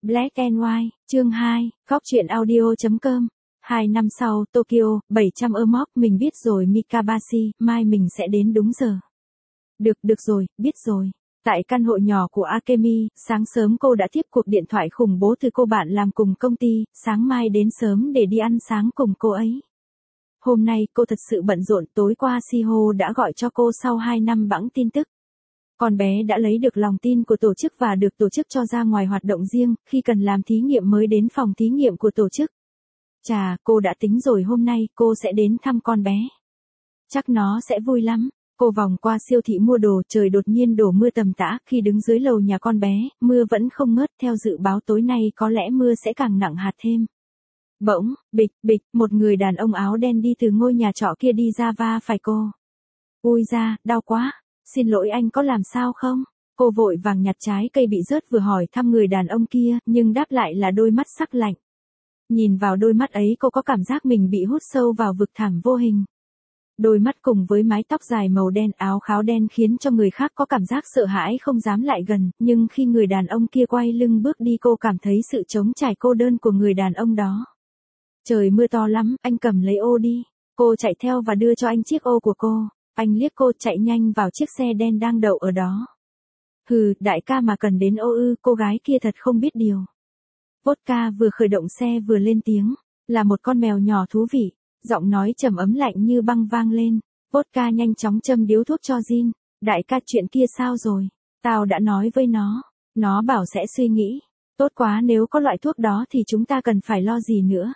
Black and White, chương 2, góc truyện audio.com. 2 năm sau, Tokyo, 700 mốc, mình biết rồi Mikabashi, mai mình sẽ đến đúng giờ. Được rồi, biết rồi. Tại căn hộ nhỏ của Akemi, sáng sớm cô đã tiếp cuộc điện thoại khủng bố từ cô bạn làm cùng công ty, sáng mai đến sớm để đi ăn sáng cùng cô ấy. Hôm nay cô thật sự bận rộn, tối qua Shiho đã gọi cho cô sau 2 năm bẵng tin tức. Con bé đã lấy được lòng tin của tổ chức và được tổ chức cho ra ngoài hoạt động riêng, khi cần làm thí nghiệm mới đến phòng thí nghiệm của tổ chức. Chà, cô đã tính rồi hôm nay cô sẽ đến thăm con bé. Chắc nó sẽ vui lắm. Cô vòng qua siêu thị mua đồ, trời đột nhiên đổ mưa tầm tã, khi đứng dưới lầu nhà con bé, mưa vẫn không ngớt, theo dự báo tối nay có lẽ mưa sẽ càng nặng hạt thêm. Bỗng, bịch, một người đàn ông áo đen đi từ ngôi nhà trọ kia đi ra va phải cô. Ui da, đau quá, xin lỗi anh có làm sao không? Cô vội vàng nhặt trái cây bị rớt vừa hỏi thăm người đàn ông kia, nhưng đáp lại là đôi mắt sắc lạnh. Nhìn vào đôi mắt ấy cô có cảm giác mình bị hút sâu vào vực thẳm vô hình. Đôi mắt cùng với mái tóc dài màu đen áo kháo đen khiến cho người khác có cảm giác sợ hãi không dám lại gần, nhưng khi người đàn ông kia quay lưng bước đi cô cảm thấy sự trống trải cô đơn của người đàn ông đó. Trời mưa to lắm, anh cầm lấy ô đi. Cô chạy theo và đưa cho anh chiếc ô của cô. Anh liếc cô chạy nhanh vào chiếc xe đen đang đậu ở đó. Hừ, đại ca mà cần đến ô ư, cô gái kia thật không biết điều. Vodka vừa khởi động xe vừa lên tiếng, là một con mèo nhỏ thú vị. Giọng nói trầm ấm lạnh như băng vang lên. Vodka nhanh chóng châm điếu thuốc cho Jin. Đại ca chuyện kia sao rồi? Tao đã nói với nó bảo sẽ suy nghĩ. Tốt quá, nếu có loại thuốc đó thì chúng ta cần phải lo gì nữa.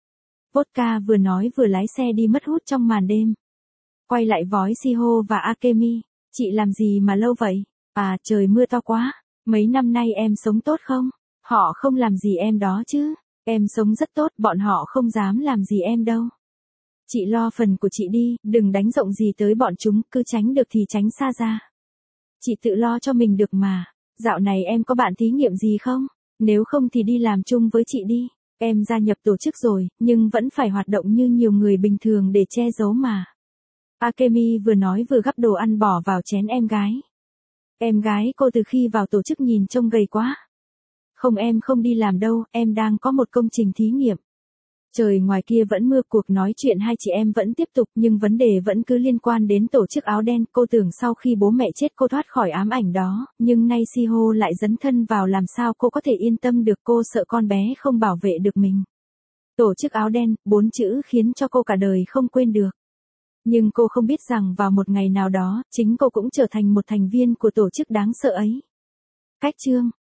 Vodka vừa nói vừa lái xe đi mất hút trong màn đêm. Quay lại vói Shiho và Akemi. Chị làm gì mà lâu vậy? À, trời mưa to quá. Mấy năm nay em sống tốt không? Họ không làm gì em đó chứ. Em sống rất tốt, bọn họ không dám làm gì em đâu. Chị lo phần của chị đi, đừng đánh rộng gì tới bọn chúng, cứ tránh được thì tránh xa ra. Chị tự lo cho mình được mà. Dạo này em có bạn thí nghiệm gì không? Nếu không thì đi làm chung với chị đi. Em gia nhập tổ chức rồi, nhưng vẫn phải hoạt động như nhiều người bình thường để che giấu mà. Akemi vừa nói vừa gắp đồ ăn bỏ vào chén em gái. Em gái cô từ khi vào tổ chức nhìn trông gầy quá. Không, em không đi làm đâu, em đang có một công trình thí nghiệm. Trời ngoài kia vẫn mưa, cuộc nói chuyện hai chị em vẫn tiếp tục, nhưng vấn đề vẫn cứ liên quan đến tổ chức áo đen. Cô tưởng sau khi bố mẹ chết cô thoát khỏi ám ảnh đó, nhưng nay Shiho lại dấn thân vào, làm sao cô có thể yên tâm được, cô sợ con bé không bảo vệ được mình. Tổ chức áo đen, 4 chữ khiến cho cô cả đời không quên được. Nhưng cô không biết rằng vào một ngày nào đó, chính cô cũng trở thành một thành viên của tổ chức đáng sợ ấy. Cách chương